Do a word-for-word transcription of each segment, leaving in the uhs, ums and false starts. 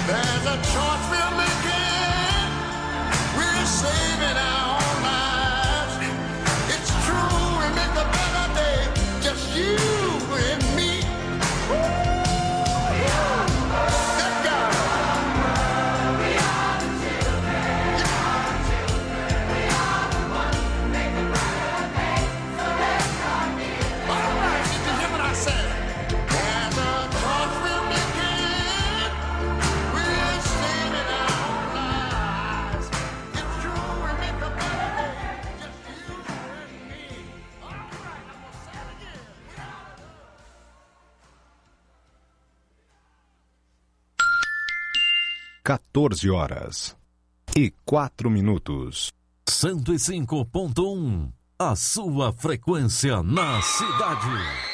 There's a choice we're making. We're saving our own lives. It's true, we make a better day. Just you and me. That guy. We are the children. We are the children. We are the ones who make a better day. So let's start living. All right, did you hear what I said? There's a choice we're making. We're saving our own lives. It's true, we make a better day. Just you and me. All right, I'm gonna say it again. We are the quatorze horas e quatro minutos. cento e cinco ponto um, a sua frequência na cidade.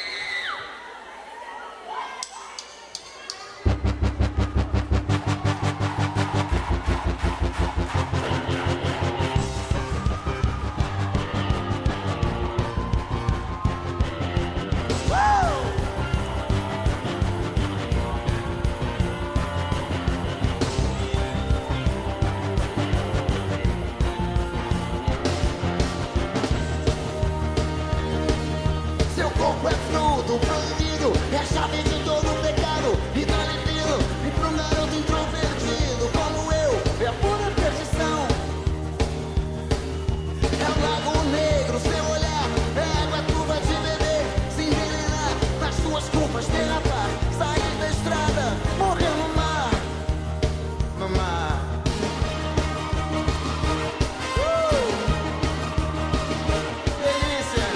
Seu corpo é fruto proibido, é a chave de todo pecado. E tá limpinho, e pra um garoto introvertido como eu, é a pura perdição. É o lago negro, seu olhar, é água turva de beber, se envenenar nas suas culpas, derrapar, sair da estrada, morrer no mar, no mar. Uh! Delícia!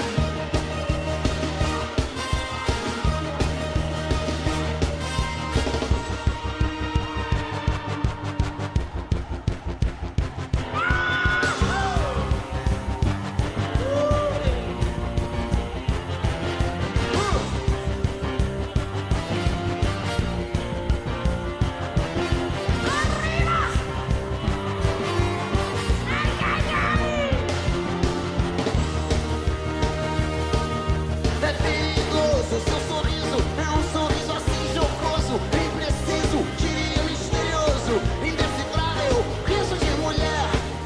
É perigoso, seu sorriso é um sorriso assim jocoso, impreciso, diria misterioso, indecifrável, riso de mulher.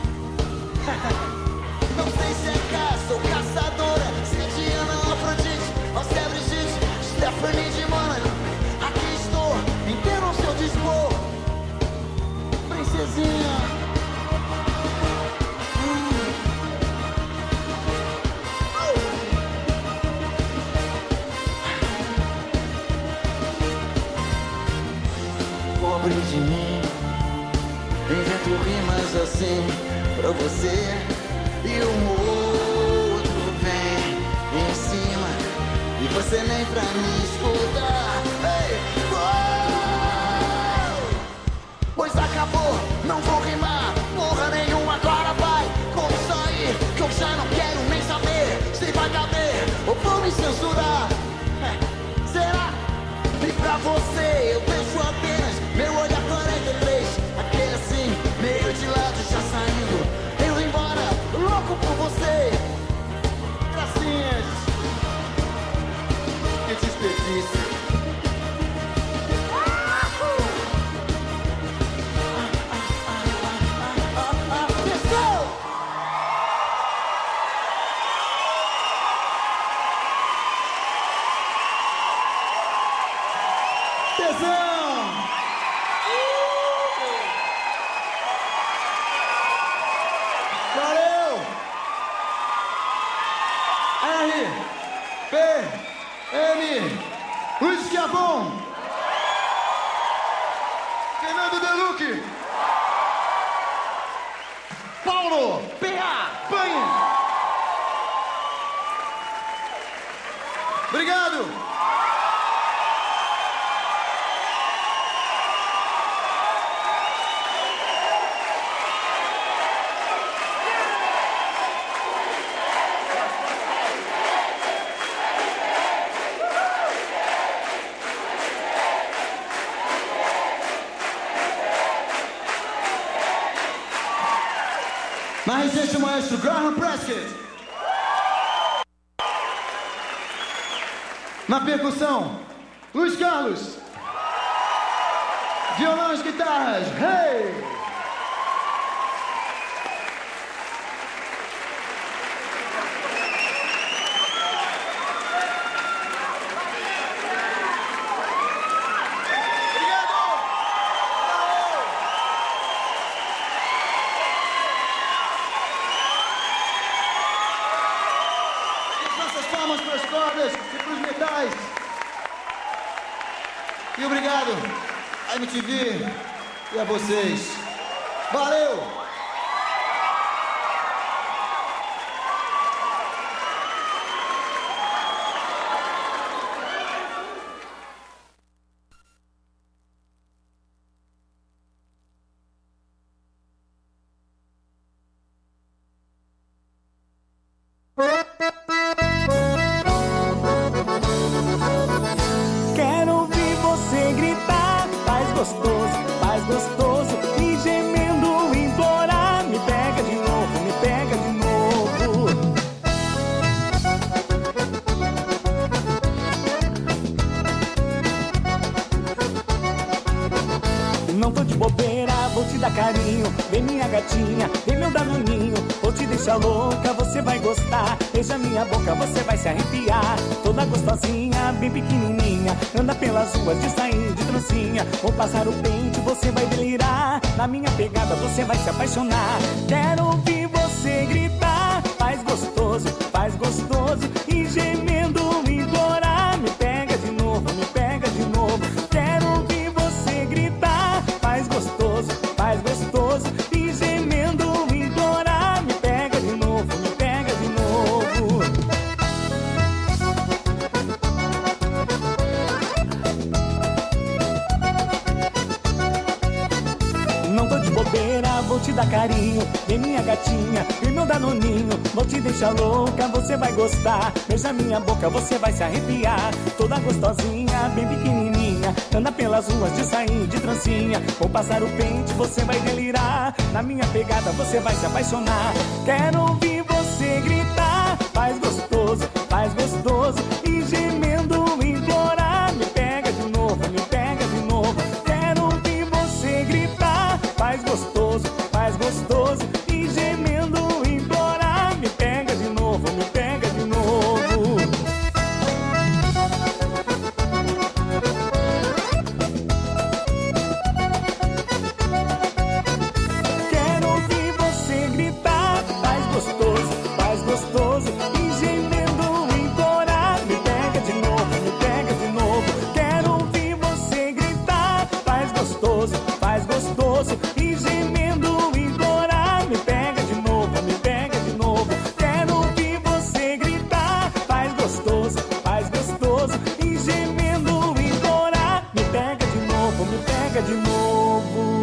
Não sei se é caça ou caçadora, se é Diana ou Afrodite, ou se é Brigitte, Stephanie de Mônaco. Aqui estou, inteiro ao seu dispor, princesinha. Hum. Pobre de mim, invento rimas assim pra você. E um outro vem em cima e você nem pra me escutar. Ei, uou! Pois acabou, não vou rimar porra nenhuma, agora vai. Como sair, que eu já não quero nem saber se vai caber ou vou me censurar. É, será? E pra você eu penso apenas meu olhar quarenta e três, aquele assim, meio de lado já saindo, indo embora, louco por você. Gracinhas, que desperdício. Atenção! Tesão! Valeu! R, P, M, Luiz Schiavon, Fernando Deluque, Paulo, P A, Panha. Obrigado! Mais recente, o maestro Graham Prescott. Na percussão, Luiz Carlos. Violões, guitarras, hey! Palmas para as cordas e para os metais. E obrigado a M T V e a vocês. Valeu! Quero ouvir você gritar, faz gostoso, faz gostoso, e gemendo implorar, me pega de novo, me pega de novo. Não tô de bobeira, vou te dar carinho, vem minha gatinha, vem meu danoninho, vou te deixar louca, você vai gostar, beija minha boca, você vai se arrepiar, toda gostosinha, bem pequenininha, anda pelas ruas de sair de trancinha, vou passar o pente, você vai delirar, na minha pegada você vai se apaixonar, quero ouvir você gritar, faz gostoso, faz gostoso, e gemendo implorar, me pega de novo, me pega de novo, quero ouvir você gritar, faz gostoso, faz gostoso, e gemendo implorar, me pega de novo, me pega de novo. Não tô de bobeira, vou te dar carinho, vem minha gatinha, vem meu danoninho, vou te deixar louca, você vai gostar, beija minha boca, você vai se arrepiar, toda gostosinha, bem pequenininha, anda pelas ruas de sair de trancinha, vou passar o pente, você vai delirar, na minha pegada você vai se apaixonar, quero ouvir você gritar, faz gostoso, faz gostoso, e gemendo implorar, me pega de novo, me pega de novo, quero ouvir você gritar, faz gostoso, faz gostoso, e gemendo implorar, me pega de novo, me pega de novo. Quero ouvir você gritar, faz gostoso, faz gostoso, e gemendo implorar, me pega de novo, me pega de novo. Quero ouvir você gritar, faz gostoso, faz gostoso, e gemendo implorar, me pega de novo, me pega de novo. Quero ouvir você gritar, faz gostoso, faz gostoso, e gemendo implorar, me pega de novo, me pega de novo.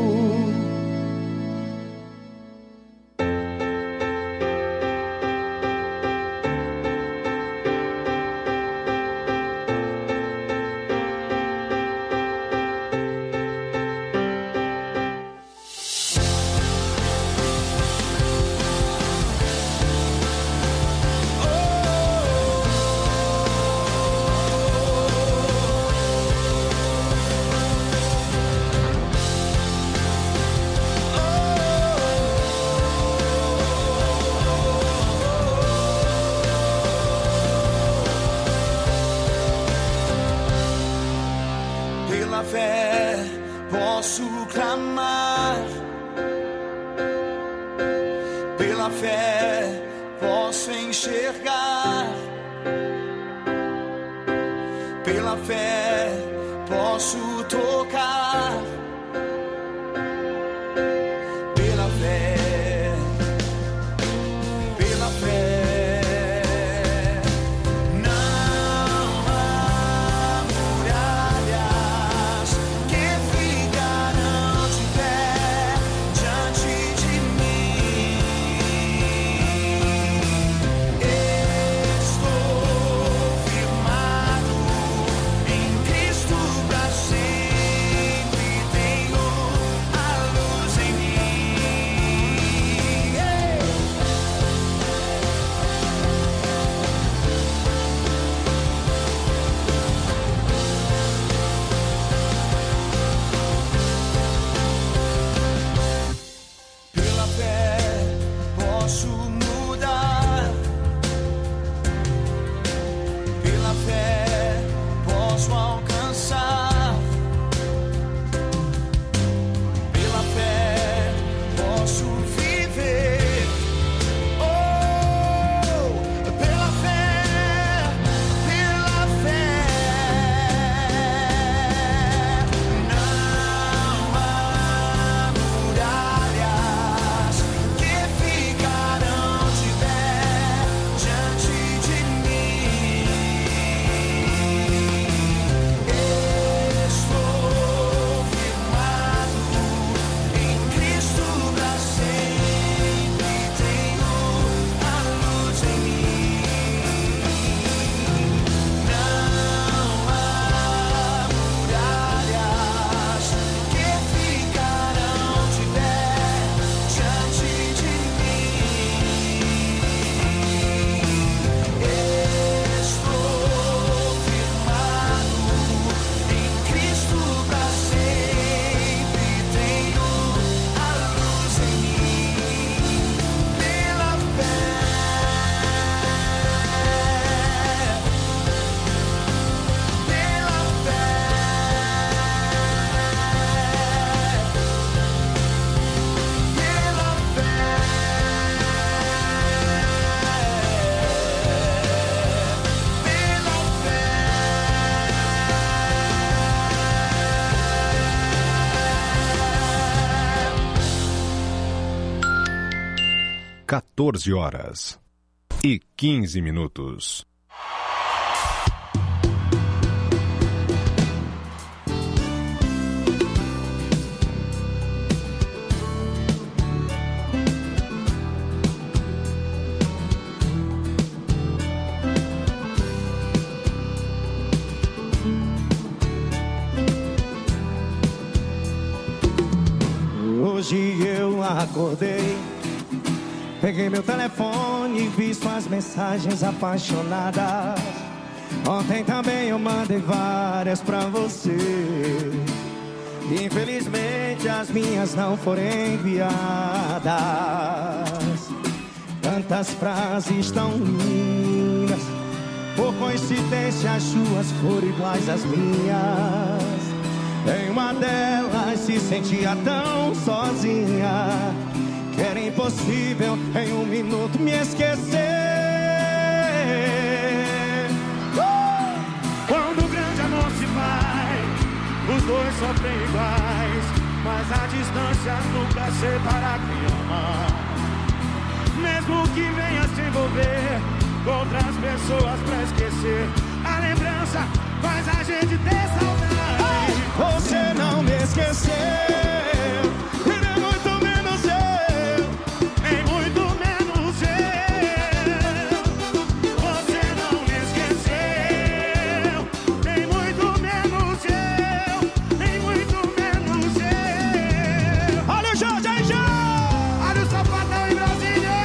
Pela fé posso clamar, pela fé posso enxergar, pela fé posso tocar, pela fé, pela fé. Estou firmado em Cristo pra sempre. quatorze horas e quinze minutos. Hoje eu acordei, peguei meu telefone e vi suas mensagens apaixonadas. Ontem também eu mandei várias pra você. Infelizmente as minhas não foram enviadas. Tantas frases tão lindas, por coincidência as suas foram iguais às minhas. Em uma delas se sentia tão sozinha que era impossível em um minuto me esquecer. uh! Quando o grande amor se vai, os dois sofrem iguais, mas a distância nunca separa quem ama. Mesmo que venha se envolver com outras pessoas pra esquecer, a lembrança faz a gente ter saudade. Você não me esqueceu, e nem muito menos eu, nem muito menos eu. Você não me esqueceu, nem muito menos eu, nem muito menos eu. Olha o Jorge aí, já! Olha o Sapatão em Brasília.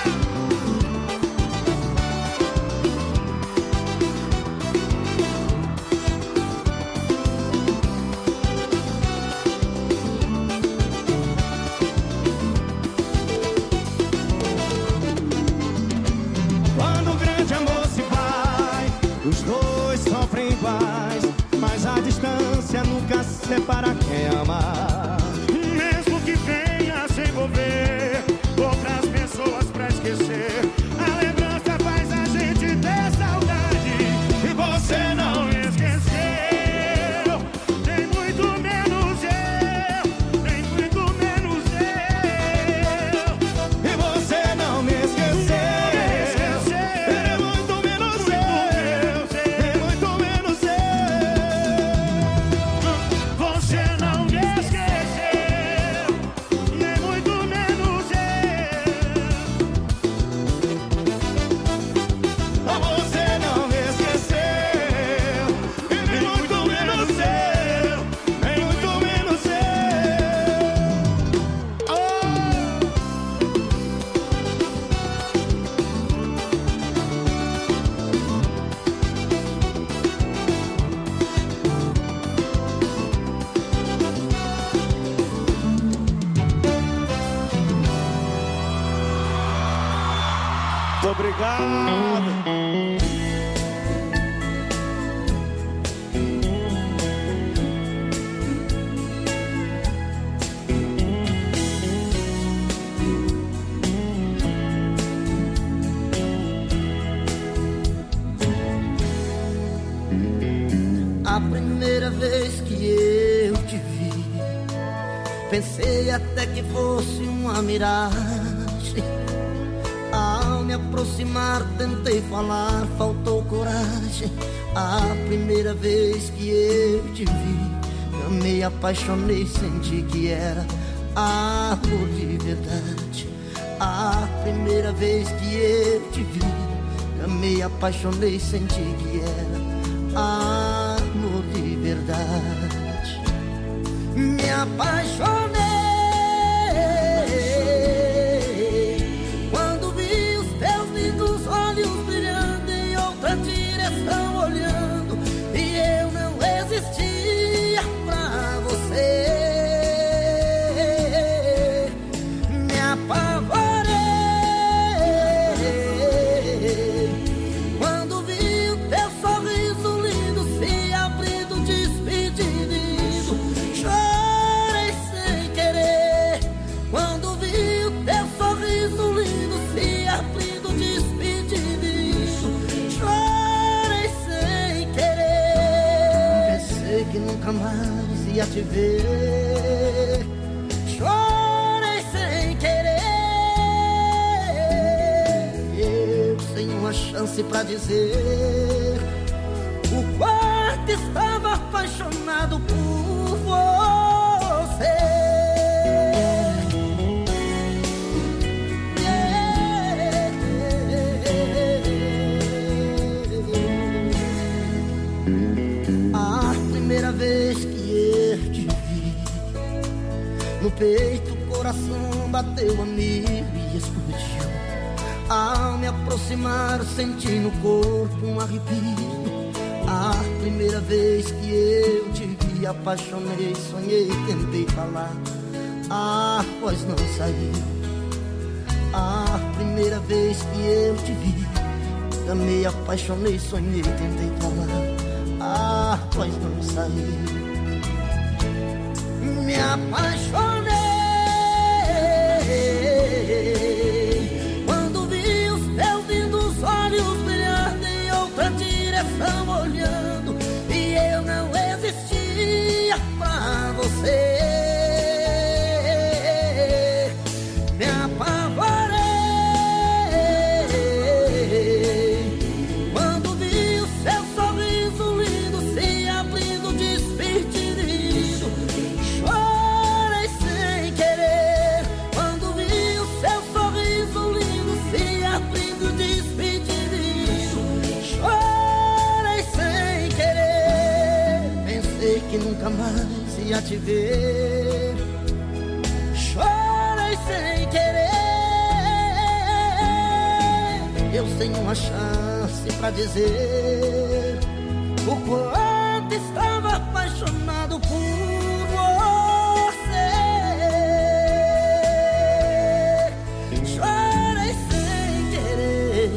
Os dois sofrem iguais, mas a distância nunca separa quem ama. Mesmo que venha se envolver outras pessoas pra esquecer, a lembrança faz a gente ter saudade. E você não me esqueceu, nem muito menos eu, nem muito menos eu. E você não me esqueceu. Obrigado. A primeira vez que eu te vi, pensei até que fosse uma miragem. Ao me aproximar tentei falar, faltou coragem. A primeira vez que eu te vi, amei, apaixonei, senti que era amor de verdade. A primeira vez que eu te vi, amei, apaixonei, senti que era amor de verdade. Me apaixonei quando vi os teus lindos olhos brilhando em outra direção olhando, e eu não existia pra você. Me apavorei quando vi o teu sorriso lindo se abrindo, despedindo. Chorei sem querer quando vi o teu sorriso lindo se abrindo, despedindo. Chorei sem querer, pensei que nunca mais ia te ver. Chorei sem querer, uma chance pra dizer o quanto estava apaixonado por você. A primeira vez que eu te vi, no peito o coração bateu a mil e explodiu. Ao me aproximar senti no corpo um arrepio. A primeira vez que eu te vi, apaixonei, sonhei, tentei falar, a voz não saiu. A primeira vez que eu te vi, amei, apaixonei, sonhei, tentei falar, a voz não saiu. Me apaixonei quando vi os teus lindos olhos brilhando em outra direção, olhando, e eu não existia pra você. Me apavorei quando vi o seu sorriso lindo se abrindo, despedindo. Chorei sem querer quando vi o seu sorriso lindo se abrindo, despedindo. Chorei sem querer, pensei que nunca mais ia te ver. Chorei sem querer, eu sem uma chance pra dizer o quanto estava apaixonado por você. Chorei sem querer.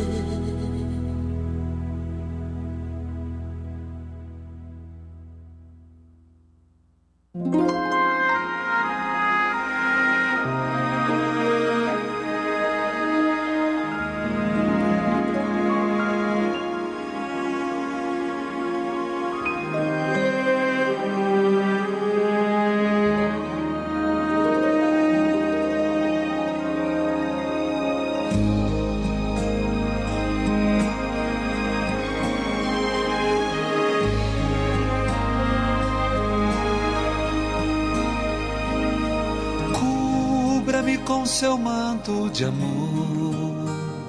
Cubra-me com seu manto de amor,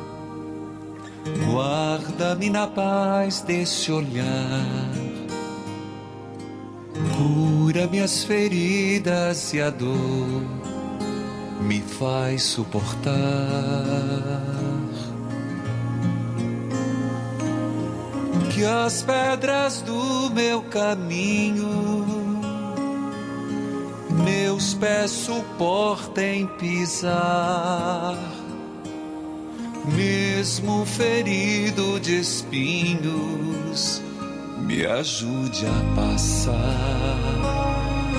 guarda-me na paz desse olhar, cura minhas feridas e a dor me faz suportar. Que as pedras do meu caminho meus pés suportem pisar, mesmo ferido de espinhos, me ajude a passar.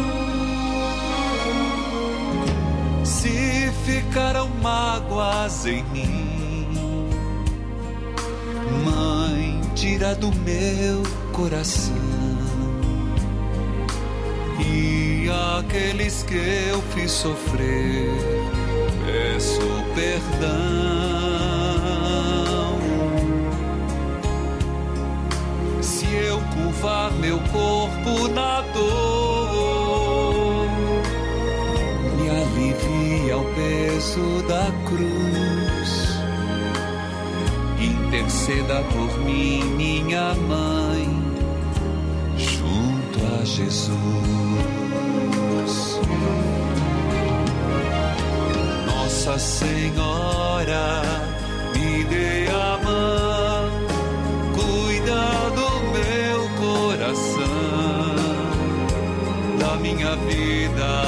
Se ficaram mágoas em mim, Mãe, tira do meu coração. E aqueles que eu fiz sofrer, peço perdão. Se eu curvar meu corpo na dor, me alivia o peso da cruz. Interceda por mim, minha mãe, junto a Jesus. Nossa Senhora, me dê a mão, cuida do meu coração, da minha vida,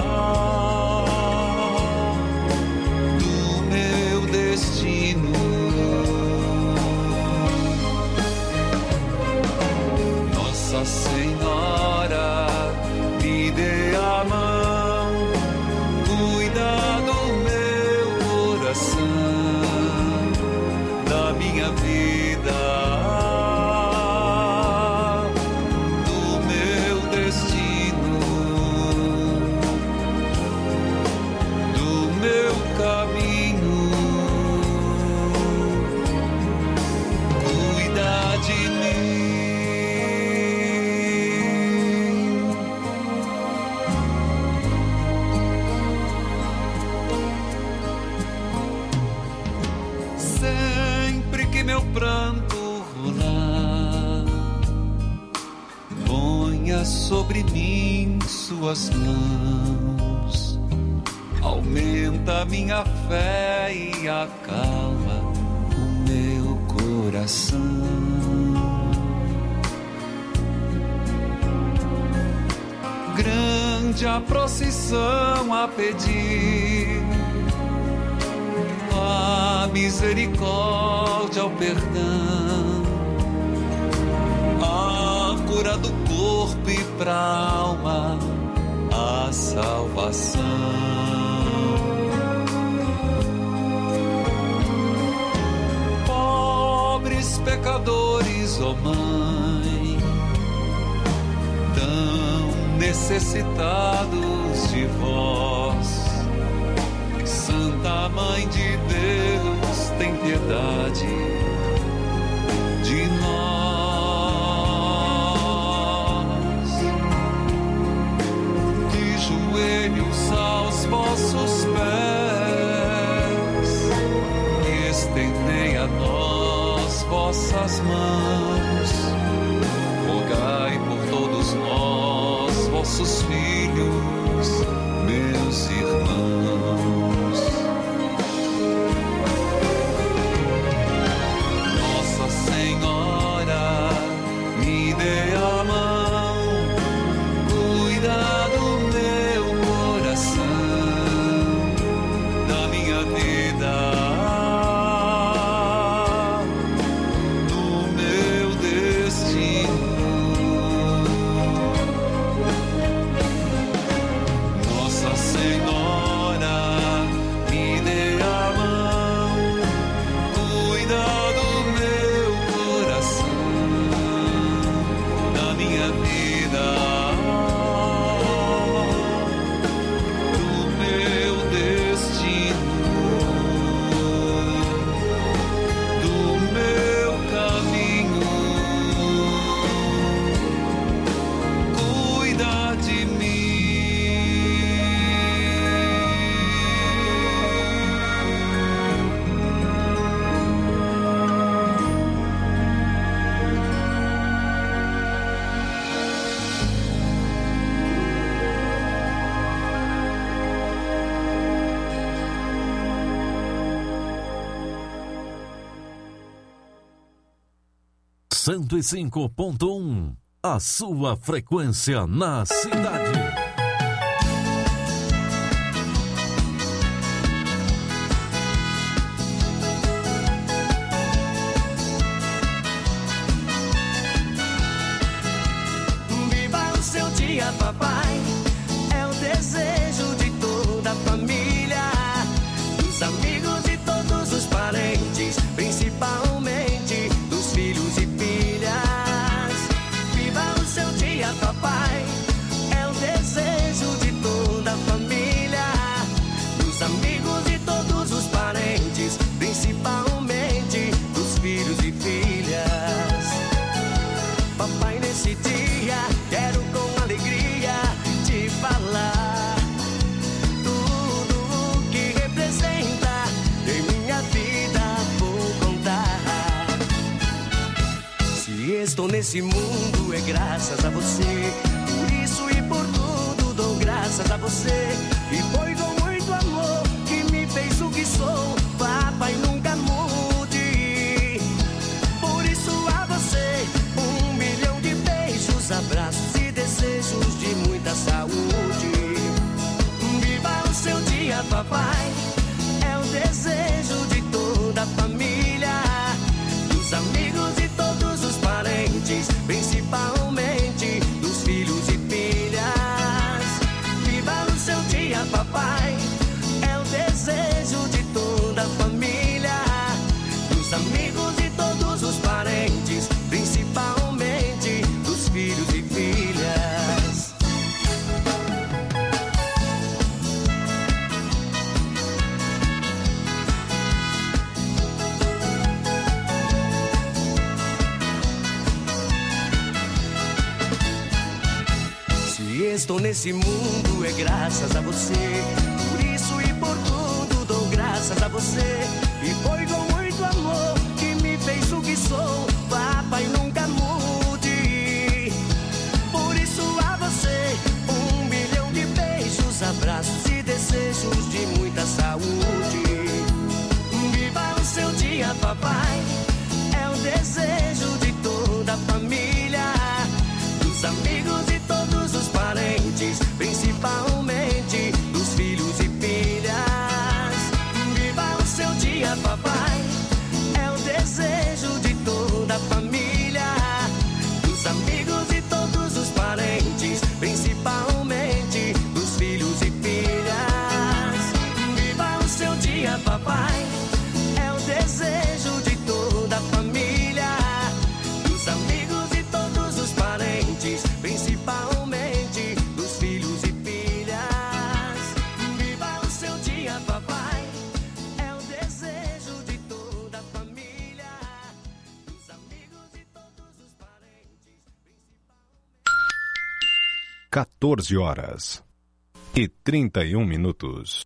do meu destino. Nossa Senhora, me dê a mão, cuida do meu coração, pranto rolar, ponha sobre mim suas mãos, aumenta minha fé e acalma o meu coração. Grande a procissão a pedir a misericórdia, o perdão, a cura do corpo e pra alma, a salvação. Pobres pecadores, ó Mãe, tão necessitados de vós, Santa Mãe de Deus, tem piedade de nós. De joelhos aos vossos pés, estendei a nós vossas mãos, rogai por todos nós, vossos filhos, meus irmãos. cento e cinco ponto um, a sua frequência na cidade. Viva o seu dia, papai, é o desejo de toda a família, dos amigos e todos os parentes, principalmente dos filhos e papai, é o desejo de toda a família, dos amigos e todos os parentes, principalmente dos filhos e filhas. Papai, nesse dia, quero com alegria te falar tudo o que representa em minha vida, vou contar. Se estou nesse mundo é graças a você, por isso e por tudo dou graças a você. E foi com muito amor que me fez o que sou, papai, nunca mude. Por isso a você um milhão de beijos, abraços e desejos de muita saúde. Viva o seu dia, papai, é o desejo de toda a família, dos amigos e todos os parentes, principalmente dos filhos e filhas. Viva o seu dia, papai, é o desejo de toda a família, dos amigos e todos os parentes, principalmente dos filhos e filhas. Estou nesse mundo é graças a você, por isso e por tudo dou graças a você. E foi com muito amor que me fez o que dia, papai. É o desejo de toda a família, dos amigos e todos os parentes, principalmente dos filhos e filhas. Viva o seu dia, papai. É o desejo de toda a família, dos amigos e todos os parentes, principalmente... quatorze horas e trinta e um minutos.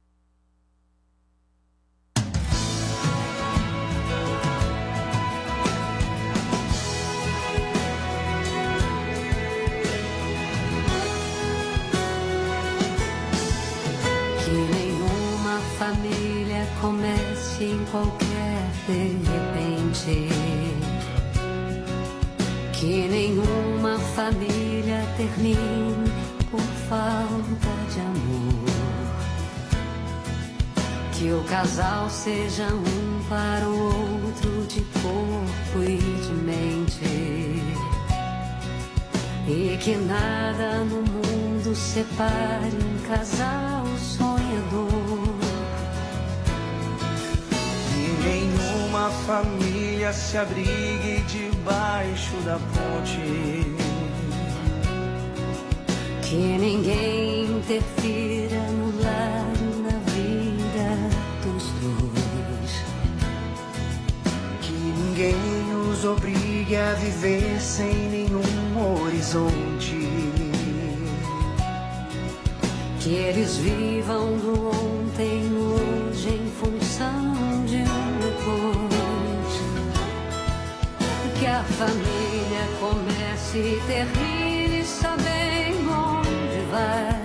Que nenhuma família comece em qualquer de repente. Que nenhuma família termine por falta de amor. Que o casal seja um para o outro de corpo e de mente. E que nada no mundo separe um casal sonhador. Que nenhuma família se abrigue debaixo da ponte. Que ninguém interfira no lar e na vida dos dois. Que ninguém os obrigue a viver sem nenhum horizonte. Que eles vivam do ontem no hoje em função de um depois. Que a família comece e termine sabendo onde vai.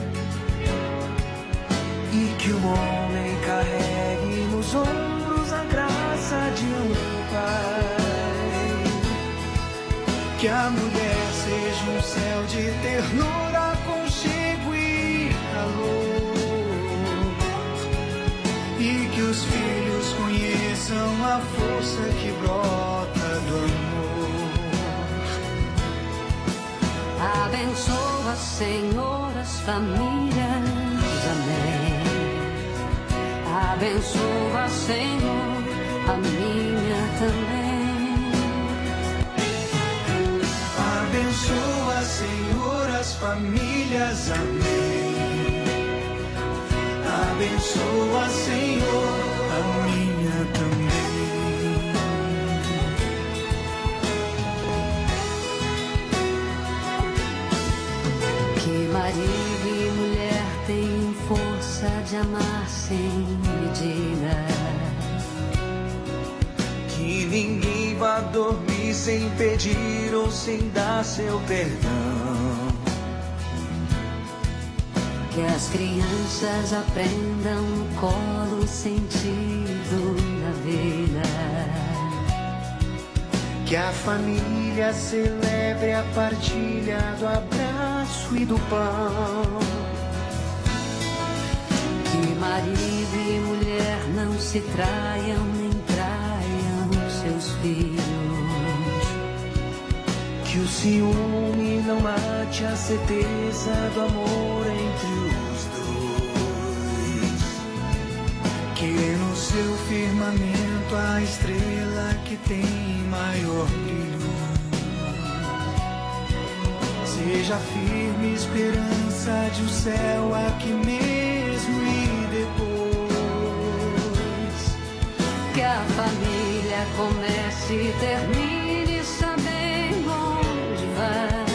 E que o homem carregue nos ombros a graça de um pai. Que a mulher seja um céu de ternura, aconchego e calor. E que os filhos conheçam a força que brota do amor. Abençoa, Senhor, as famílias, amém. Abençoa, Senhor, a minha também. Abençoa, Senhor, as famílias, amém. Abençoa, Senhor, a minha também. Que marido e mulher tenham força de amar sem medida. Que ninguém vá dormir sem pedir ou sem dar seu perdão. Que as crianças aprendam no colo o sentido da vida. Que a família celebre a partilha do abraço e do pão. Que marido e mulher não se traiam nem traiam seus filhos. Que o ciúme não mate a certeza do amor entre os dois. Que no seu firmamento a estrela que tem maior brilho seja firme esperança de um céu aqui mesmo e depois. Que a família comece e termine sabendo onde vai.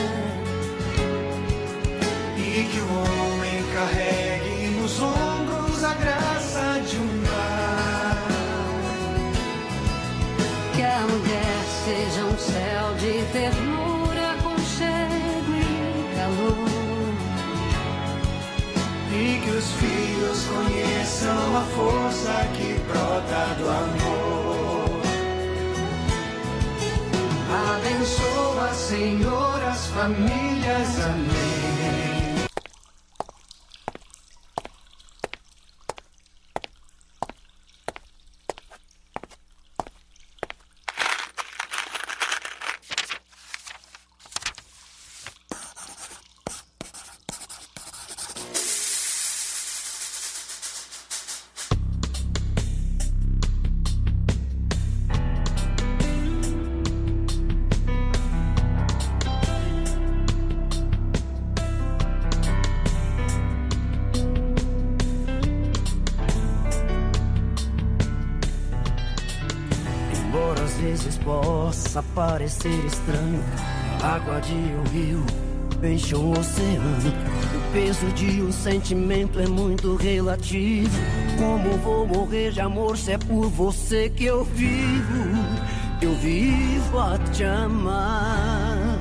E que o homem carregue nos ombros a graça de um lar. Que a mulher seja um céu de ternura, aconchego e calor. E que os filhos conheçam a força que brota do amor. Abençoa, Senhor, as famílias, amém. vezes possa parecer estranho, a água de um rio enche um oceano. O peso de um sentimento é muito relativo. Como vou morrer de amor se é por você que eu vivo? Eu vivo a te amar.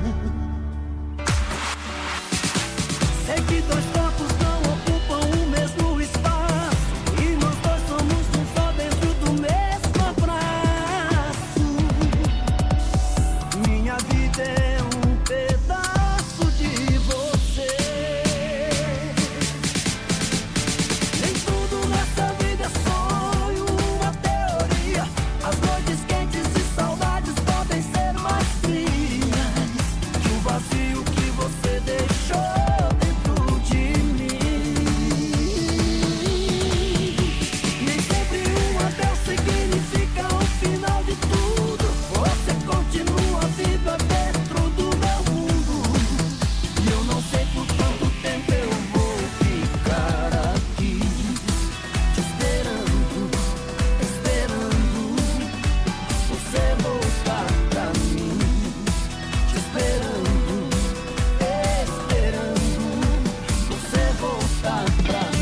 Sei que dois corpos não ocupam o mesmo espaço, e nós dois somos um só dentro do mesmo abraço. Minha vida é um pedaço de você. Nem tudo nessa vida é sonho, uma teoria. As noites quentes e saudades podem ser mais frias que o vazio que você deixou dentro de mim. Nem sempre um adeus significa o final de tudo. Você continua viva dentro do meu mundo, e eu não sei por quanto tempo eu vou ficar aqui te esperando, esperando você voltar pra mim, te esperando, esperando você voltar pra mim.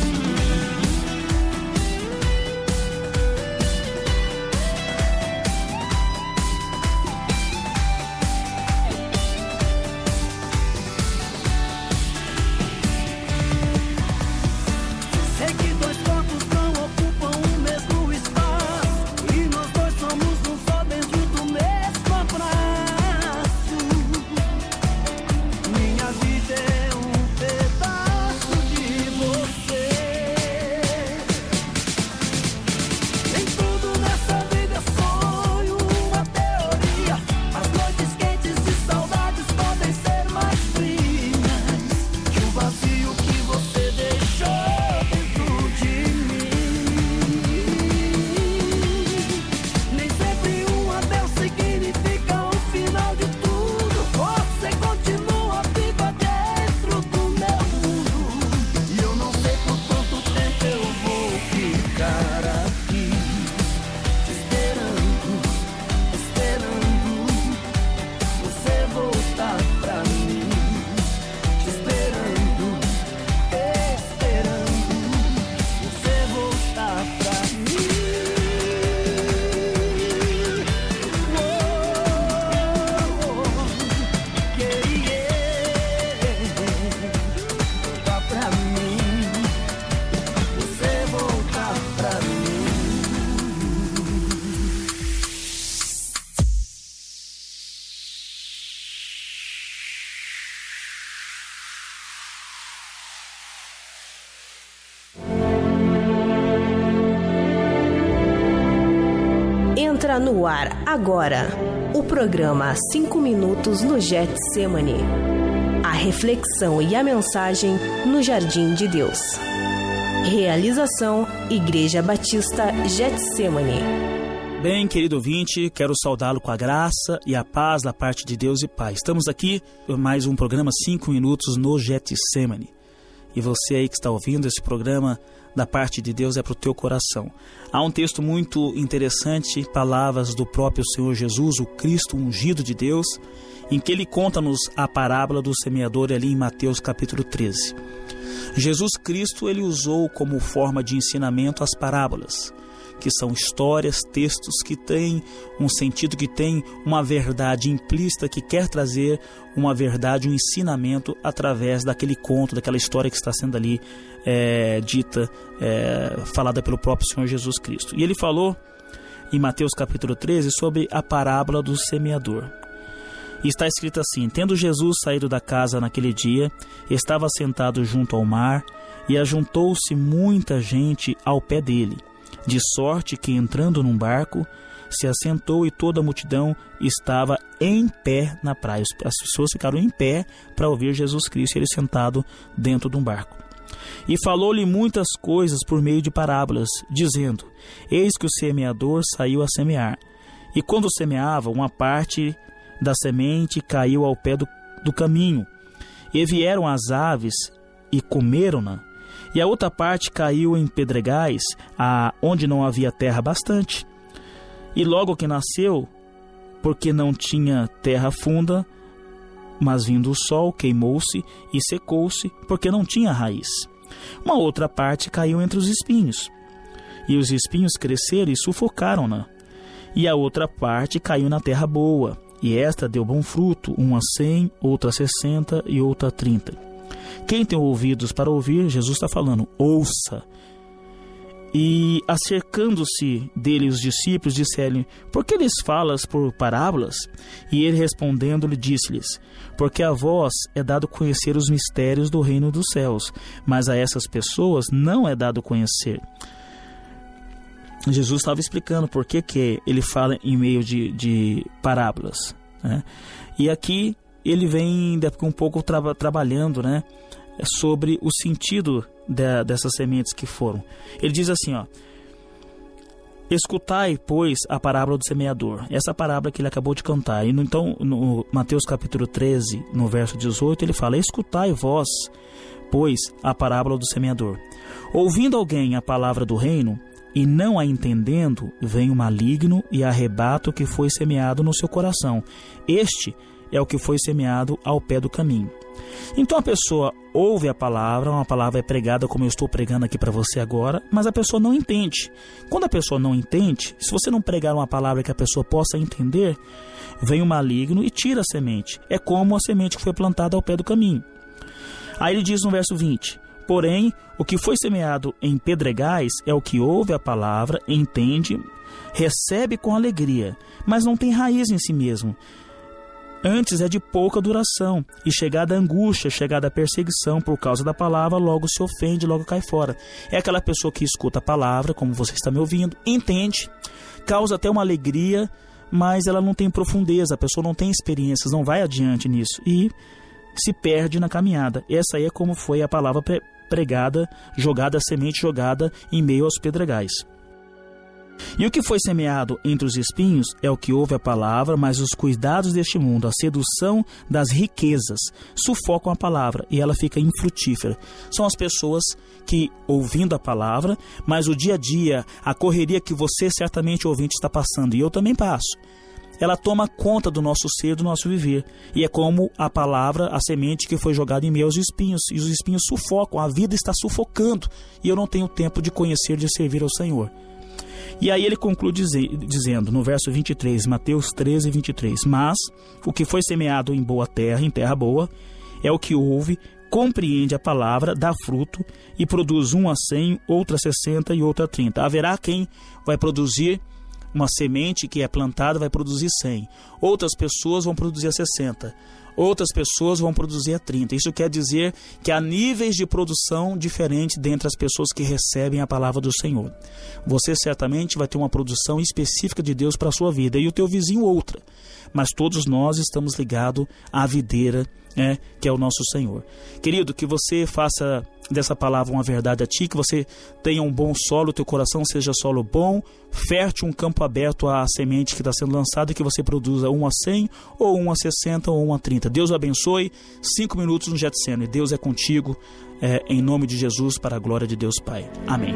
Sei que dois corpos não ocupam o mesmo espaço, e nós dois somos um só dentro do mesmo abraço. Minha vida é um pedaço de você. Nem tudo nessa vida é sonho, uma teoria. As noites quentes e saudades podem ser mais frias que o vazio que você deixou dentro de mim. Nem sempre um adeus significa o final de tudo. Você continua viva dentro do meu mundo, e eu não sei por quanto tempo eu vou ficar aqui te esperando, esperando você voltar pra mim, te esperando, esperando você voltar pra mim. Oh, yeah, yeah. Voltar pra mim, você voltar pra mim. Entra no ar agora o programa Cinco Minutos no Getsemane. A reflexão e a mensagem no Jardim de Deus. Realização Igreja Batista Getsemane. Bem, querido ouvinte, quero saudá-lo com a graça e a paz da parte de Deus e Pai. Estamos aqui por mais um programa Cinco Minutos no Getsemane. E você aí que está ouvindo esse programa, da parte de Deus é para o teu coração. Há um texto muito interessante, palavras do próprio Senhor Jesus, o Cristo ungido de Deus, em que ele conta-nos a parábola do semeador ali em Mateus capítulo treze. Jesus Cristo, ele usou como forma de ensinamento as parábolas, que são histórias, textos que têm um sentido, que têm uma verdade implícita, que quer trazer uma verdade, um ensinamento através daquele conto, daquela história que está sendo ali é, dita, é, falada pelo próprio Senhor Jesus Cristo. E ele falou em Mateus capítulo treze sobre a parábola do semeador. E está escrito assim: tendo Jesus saído da casa naquele dia, estava sentado junto ao mar, e ajuntou-se muita gente ao pé dele, de sorte que, entrando num barco, se assentou, e toda a multidão estava em pé na praia. As pessoas ficaram em pé para ouvir Jesus Cristo, ele sentado dentro de um barco. E falou-lhe muitas coisas por meio de parábolas, dizendo: eis que o semeador saiu a semear. E quando semeava, uma parte da semente caiu ao pé do, do caminho, e vieram as aves e comeram-na. E a outra parte caiu em pedregais, a, onde não havia terra bastante. E logo que nasceu, porque não tinha terra funda, mas vindo o sol, queimou-se e secou-se, porque não tinha raiz. Uma outra parte caiu entre os espinhos, e os espinhos cresceram e sufocaram-na. E a outra parte caiu na terra boa, e esta deu bom fruto, uma a cem, outra a sessenta e outra a trinta. Quem tem ouvidos para ouvir, Jesus está falando, ouça. E acercando-se dele os discípulos, disseram-lhe, por que lhes falas por parábolas? E ele respondendo-lhe disse-lhes, porque a vós é dado conhecer os mistérios do reino dos céus, mas a essas pessoas não é dado conhecer. Jesus estava explicando por que, que ele fala em meio de, de parábolas, né? E aqui ele vem um pouco tra- trabalhando, né, sobre o sentido de, dessas sementes que foram. Ele diz assim, ó, escutai, pois, a parábola do semeador. Essa parábola que ele acabou de cantar. E no, então, no Mateus capítulo treze, no verso dezoito, ele fala, escutai vós, pois, a parábola do semeador. Ouvindo alguém a palavra do reino, e não a entendendo, vem o maligno e arrebata o que foi semeado no seu coração. Este é o que foi semeado ao pé do caminho. Então a pessoa ouve a palavra, uma palavra é pregada como eu estou pregando aqui para você agora, mas a pessoa não entende. Quando a pessoa não entende, se você não pregar uma palavra que a pessoa possa entender, vem o maligno e tira a semente. É como a semente que foi plantada ao pé do caminho. Aí ele diz no verso vinte, porém, o que foi semeado em pedregais é o que ouve a palavra, entende, recebe com alegria, mas não tem raiz em si mesmo. Antes é de pouca duração, e chegada a angústia, chegada a perseguição por causa da palavra, logo se ofende, logo cai fora. É aquela pessoa que escuta a palavra, como você está me ouvindo, entende, causa até uma alegria, mas ela não tem profundeza, a pessoa não tem experiências, não vai adiante nisso, e se perde na caminhada. Essa aí é como foi a palavra pregada, jogada, a semente jogada em meio aos pedregais. E o que foi semeado entre os espinhos é o que ouve a palavra, mas os cuidados deste mundo, a sedução das riquezas, sufocam a palavra e ela fica infrutífera. São as pessoas que, ouvindo a palavra, mas o dia a dia, a correria que você certamente ouvinte está passando, e eu também passo, ela toma conta do nosso ser, do nosso viver. E é como a palavra, a semente que foi jogada em meio aos espinhos. E os espinhos sufocam, a vida está sufocando. E eu não tenho tempo de conhecer, de servir ao Senhor. E aí ele conclui dizer, dizendo, no verso vinte e três, Mateus treze, vinte e três, mas o que foi semeado em boa terra, em terra boa, é o que ouve, compreende a palavra, dá fruto e produz um a cem, outra a sessenta e outra a trinta. Haverá quem vai produzir uma semente que é plantada, vai produzir cem. Outras pessoas vão produzir a sessenta. Outras pessoas vão produzir a trinta. Isso quer dizer que há níveis de produção diferentes dentre as pessoas que recebem a palavra do Senhor. Você certamente vai ter uma produção específica de Deus para a sua vida e o teu vizinho outra. Mas todos nós estamos ligados à videira, né, que é o nosso Senhor. Querido, que você faça dessa palavra uma verdade a ti, que você tenha um bom solo, teu coração seja solo bom, fértil, um campo aberto à semente que está sendo lançada, e que você produza um a cem, ou um a sessenta, ou um a trinta. Deus o abençoe. Cinco minutos no Getsemane. Deus é contigo, é, em nome de Jesus, para a glória de Deus Pai. Amém.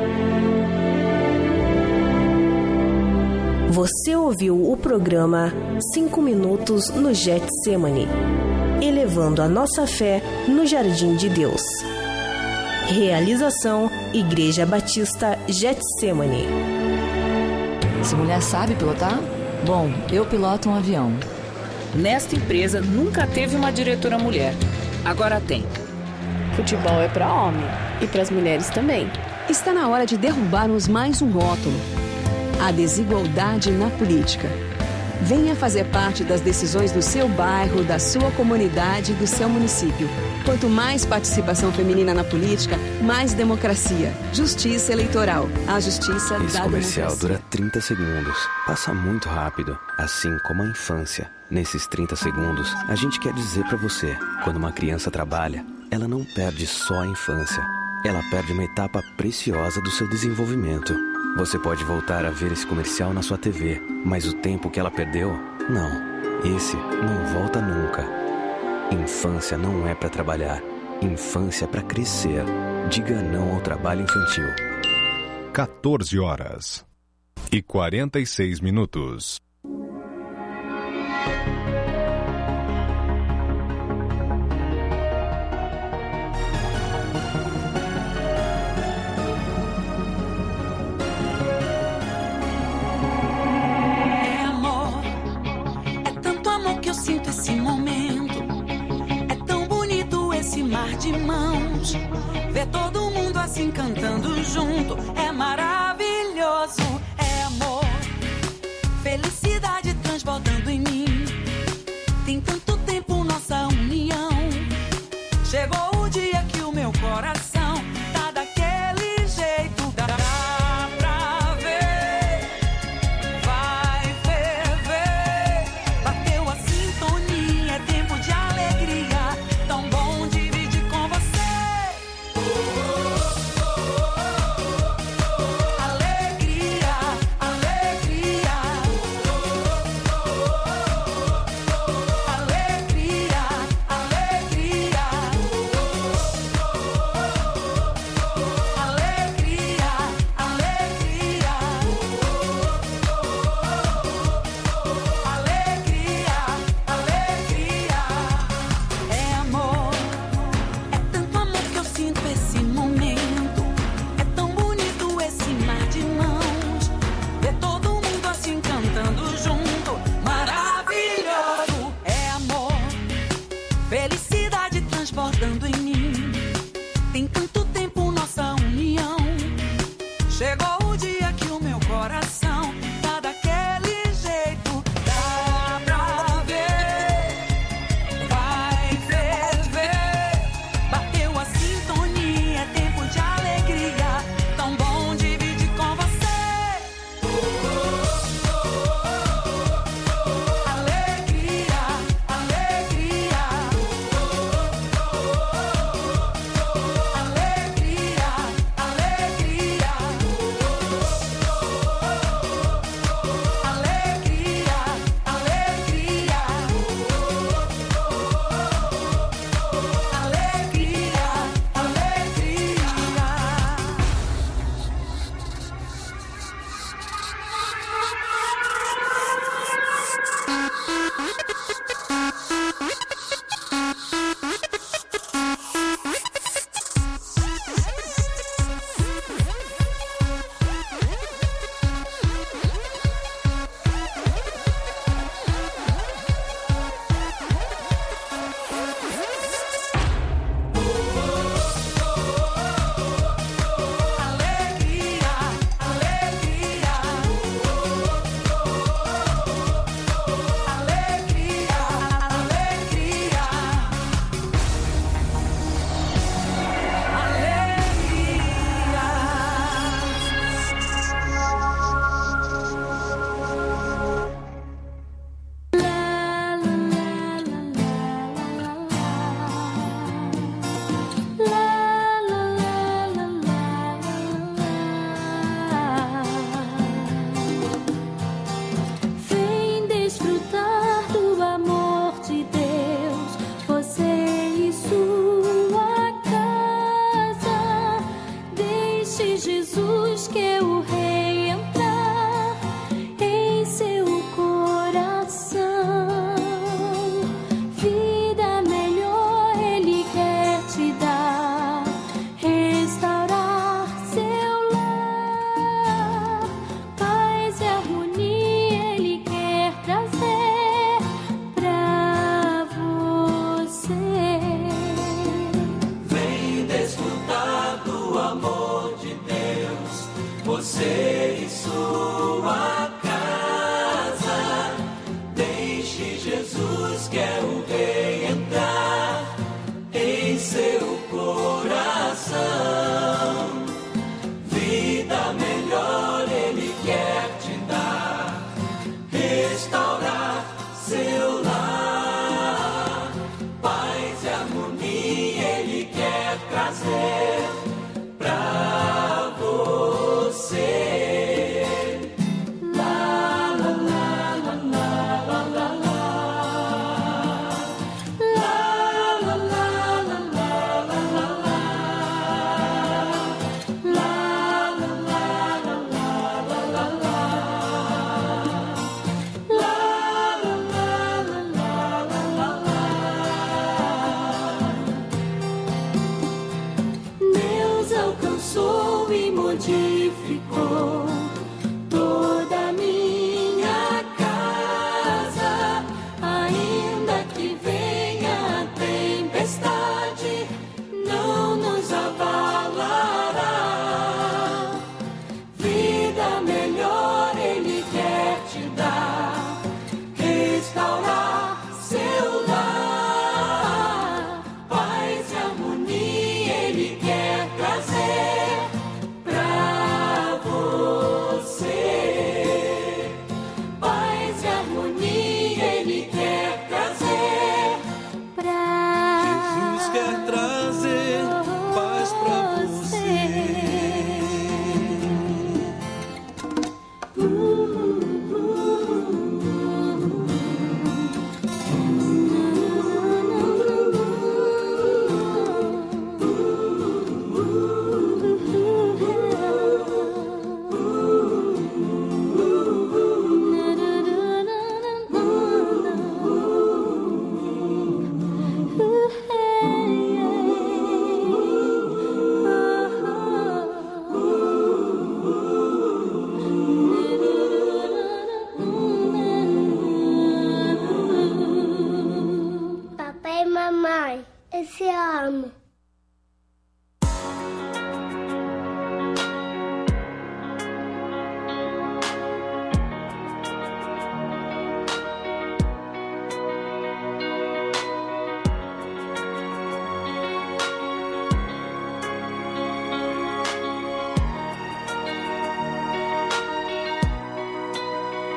Você ouviu o programa Cinco Minutos no Getsemane, elevando a nossa fé no Jardim de Deus. Realização Igreja Batista Getsemane. Essa mulher sabe pilotar? Bom, eu piloto um avião. Nesta empresa nunca teve uma diretora mulher. Agora tem. Futebol é para homem e para as mulheres também. Está na hora de derrubarmos mais um rótulo: a desigualdade na política. Venha fazer parte das decisões do seu bairro, da sua comunidade e do seu município. Quanto mais participação feminina na política, mais democracia. Justiça eleitoral. A justiça Esse da comercial democracia. dura trinta segundos. Passa muito rápido, assim como a infância. Nesses trinta segundos, a gente quer dizer pra você, quando uma criança trabalha, ela não perde só a infância. Ela perde uma etapa preciosa do seu desenvolvimento. Você pode voltar a ver esse comercial na sua T V, mas o tempo que ela perdeu, não. Esse não volta nunca. Infância não é para trabalhar. Infância é para crescer. Diga não ao trabalho infantil. quatorze horas e quarenta e seis minutos. De mãos, ver todo mundo assim cantando junto é maravilhoso, é amor, felicidade transbordando em mim. Tem tanto tempo nossa união, chegou o dia que o meu coração tá daquele jeito, dá pra ver, vai ferver, bateu a sintonia, é tempo de alegria, tão bom de transbordando em mim. Tem tanto tempo nossa união, chegou o dia que o meu coração tá daquele jeito, dá pra ver, vai ferver, bateu a sintonia, é tempo de alegria, tão bom dividir com você. Alegria, alegria. Quer trazer pra você. Vem desfrutar do amor de Deus. Você e sua casa. Deixe Jesus, quer o rei, entrar em seu coração. Vida melhor Ele quer te dar. Restaurar seu lar. Paz e harmonia Ele quer trazer pra você. Pra você.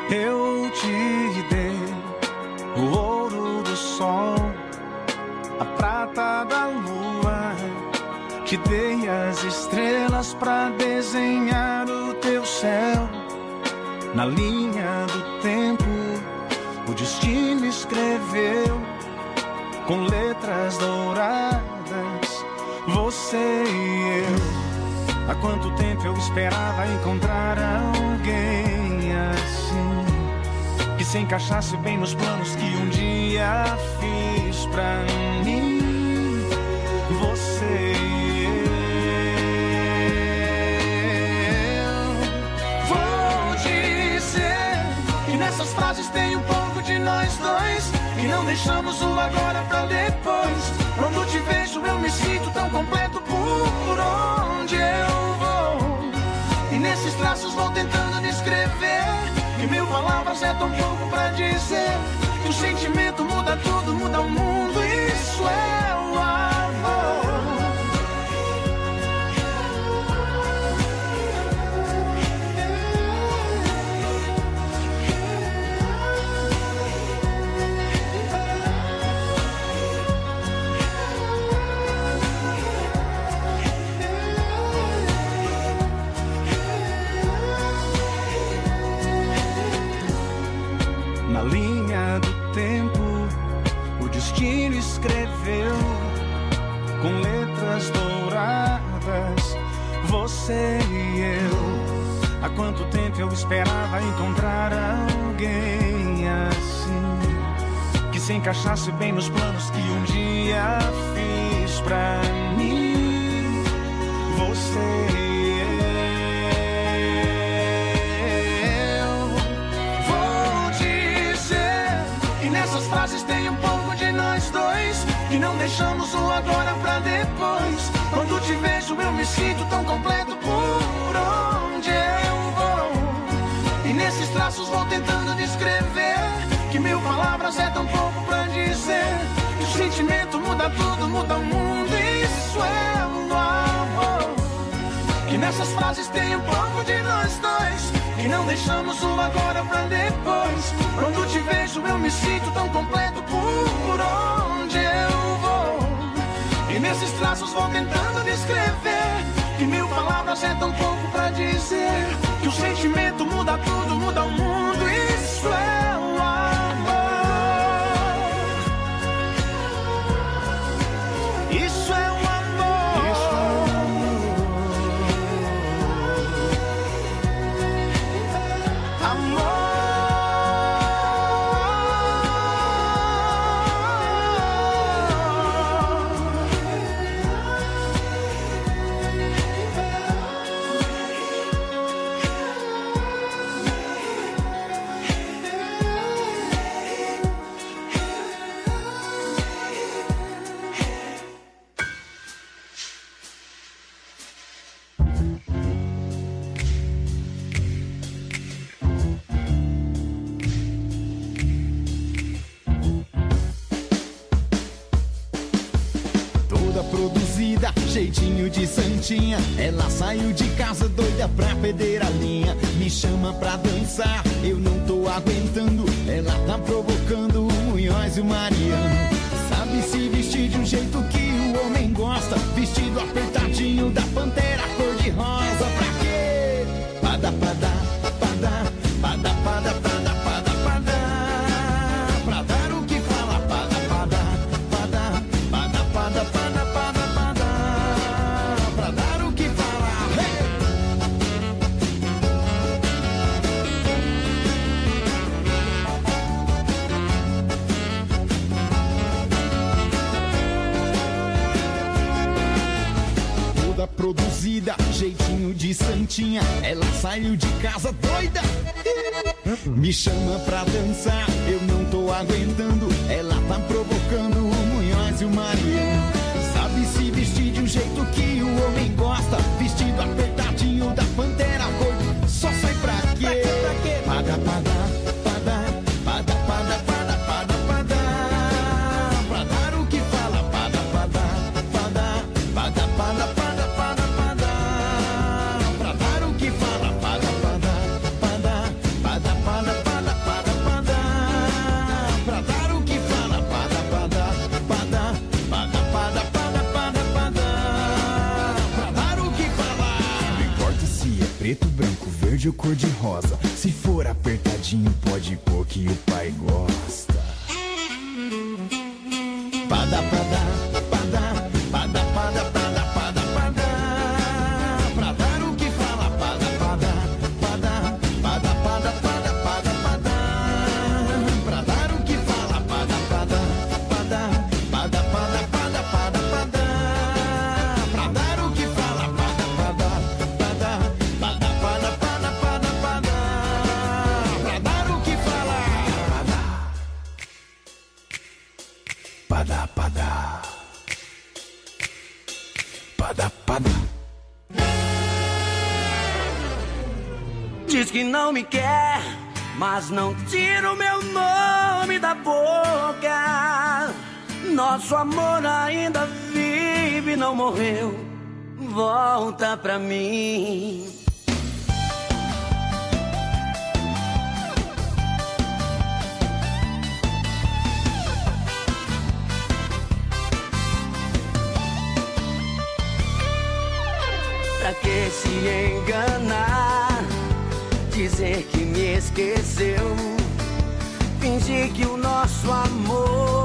Eu te dei o ouro do sol, a prata da lua, te dei as estrelas pra desenhar o teu céu. Na linha do tempo, o destino escreveu com letras douradas, você e eu. Há quanto tempo eu esperava encontrar alguém assim, que se encaixasse bem nos planos que um dia fiz pra mim, você e eu. Vou dizer que nessas frases tem um pouco de nós dois, que não deixamos o agora pra depois. Quando te vejo eu me sinto tão completo por onde eu vou, e nesses traços vou tentando descrever que mil palavras é tão pouco pra dizer que o sentimento muda tudo, muda o mundo. Isso é o amor. Na linha do tempo, o destino escreveu com letras douradas, você e eu. Há quanto tempo eu esperava encontrar alguém assim, que se encaixasse bem nos planos que um dia fiz pra mim, você e essas frases tem um pouco de nós dois, que não deixamos o agora pra depois. Quando te vejo eu me sinto tão completo por onde eu vou, e nesses traços vou tentando descrever que mil palavras é tão pouco pra dizer que o sentimento muda tudo, muda o mundo. Isso é o amor. Que nessas frases tem um pouco de nós dois, que não deixamos o agora pra depois. Quando te vejo eu me sinto tão completo por onde eu vou, e nesses traços vou tentando descrever que mil palavras é tão pouco pra dizer que o sentimento muda tudo, muda o mundo. Isso é o amor. Isso é o amor. Isso é o jeitinho de santinha, ela saiu de casa doida pra perder a linha. Me chama pra dançar, eu não tô aguentando. Ela tá provocando o Munhoz e o Mariano. Sabe se vestir de um jeito que o homem gosta, vestido apertadinho da Pantera cor-de-rosa. Pra quê? Pada, pada, pada, pada, pada, pada, pada, pada. Pra dar o que fala, pada, pada, pada, pada, pada, pada, pada. Produzida, jeitinho de santinha, ela saiu de casa doida. Me chama pra dançar, eu não tô aguentando. Ela tá provocando o Munhoz e o Mariano. Sabe se vestir de um jeito que o homem gosta, vestido apertadinho da Pantera cor. Só sai pra quê? Pada, pada, pada, pada, pada, pada, pada, pada. Pra dar o que fala, pada, pada, pada, pada, pada, pada. Pra dar o que fala, pada, pada, pada, pada, pada, pada. verde ou cor de rosa. Se for apertadinho, pode pôr que o pai gosta. Pada, pada, pada, pada, pada, pada, pada, pada. Pra dar o que fala, pada, pada, pada, pada, pada, pada, pada, pada. Pra dar o que fala, pada, pada, pada, pada, pada, pada, pada, pada. Pra dar o que fala, pada, pada, pada, pada, pada, pada, pada, pada. Pra dar o que fala, pada, pada, pada, pada. Diz que não me quer, mas não tira o meu nome da boca. Nosso amor ainda vive, não morreu. Volta pra mim. Pra que se enganar? Dizer que me esqueceu, fingir que o nosso amor